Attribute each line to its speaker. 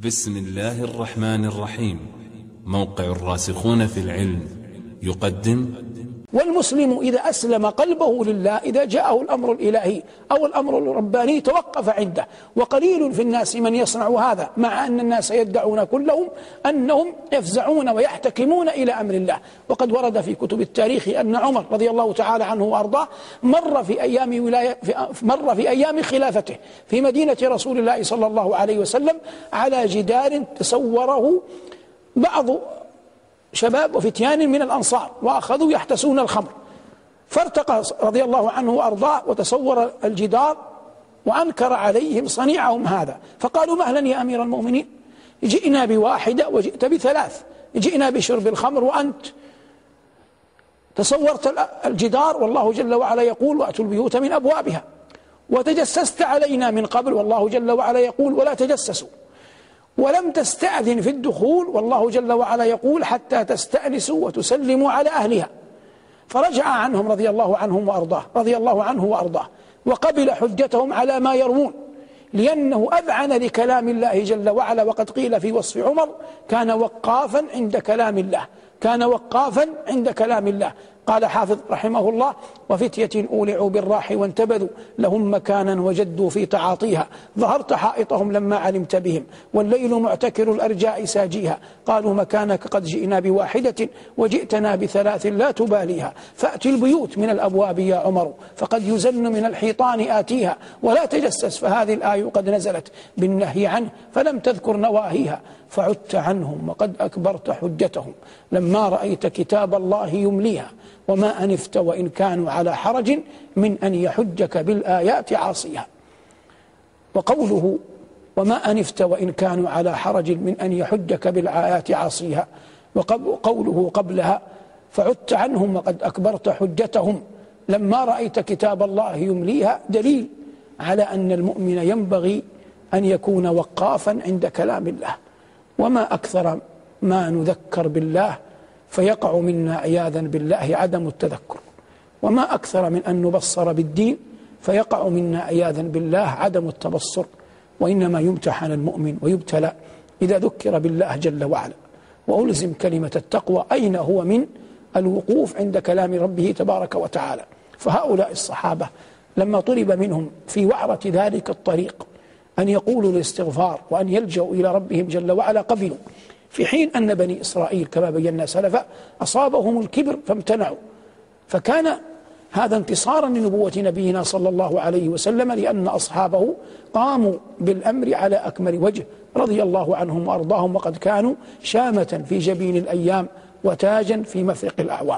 Speaker 1: بسم الله الرحمن الرحيم. موقع الراسخون في العلم يقدم.
Speaker 2: والمسلم إذا أسلم قلبه لله، إذا جاءه الأمر الإلهي أو الأمر الرباني توقف عنده. وقليل في الناس من يصنع هذا، مع أن الناس يدعون كلهم أنهم يفزعون ويحتكمون إلى أمر الله. وقد ورد في كتب التاريخ أن عمر رضي الله تعالى عنه وأرضاه مر في أيام خلافته في مدينة رسول الله صلى الله عليه وسلم على جدار تصوره بعض شباب وفتيان من الأنصار، وأخذوا يحتسون الخمر، فارتقى رضي الله عنه وأرضاه وتصور الجدار وأنكر عليهم صنيعهم هذا، فقالوا: مهلا يا أمير المؤمنين، جئنا بواحدة وجئت بثلاث، جئنا بشرب الخمر وأنت تصورت الجدار والله جل وعلا يقول: وأتوا البيوت من أبوابها، وتجسست علينا من قبل والله جل وعلا يقول: ولا تجسسوا، ولم تستأذن في الدخول والله جل وعلا يقول: حتى تستأنسوا وتسلموا على أهلها. فرجع عنهم رضي الله عنه وأرضاه وقبل حجتهم على ما يروون، لأنه أذعن لكلام الله جل وعلا. وقد قيل في وصف عمر: كان وقافا عند كلام الله. قال حافظ رحمه الله: وفتية أولعوا بالراح وانتبذوا لهم مكانا وجدوا في تعاطيها، ظهرت حائطهم لما علمت بهم، والليل معتكر الأرجاء ساجيها، قالوا مكانك قد جئنا بواحدة وجئتنا بثلاث لا تباليها، فأتي البيوت من الأبواب يا عمر، فقد يزن من الحيطان آتيها، ولا تجسس، فهذه الآية قد نزلت بالنهي عنه فلم تذكر نواهيها، فعدت عنهم وقد أكبرت حجتهم لما رأيت كتاب الله يمليها، وما أنفت وإن كانوا على حرج من أن يحجك بالآيات عاصيها. وقوله وما أنفت وإن كانوا على حرج من أن يحجك بالآيات عاصيها، وقوله قبلها فعدت عنهم وقد أكبرت حجتهم لما رأيت كتاب الله يمليها، دليل على أن المؤمن ينبغي أن يكون وقافا عند كلام الله. وما أكثر ما نذكر بالله فيقع منا عياذا بالله عدم التذكر، وما أكثر من أن نبصر بالدين فيقع منا عياذا بالله عدم التبصر. وإنما يمتحن المؤمن ويبتلى إذا ذكر بالله جل وعلا وألزم كلمة التقوى أين هو من الوقوف عند كلام ربه تبارك وتعالى. فهؤلاء الصحابة لما طلب منهم في وعرة ذلك الطريق أن يقولوا الاستغفار وأن يلجأوا إلى ربهم جل وعلا قبلوا، في حين أن بني إسرائيل كما بينا سلفا أصابهم الكبر فامتنعوا، فكان هذا انتصارا لنبوة نبينا صلى الله عليه وسلم، لأن أصحابه قاموا بالأمر على أكمل وجه رضي الله عنهم وأرضاهم، وقد كانوا شامة في جبين الأيام وتاجا في مفرق الأعوام.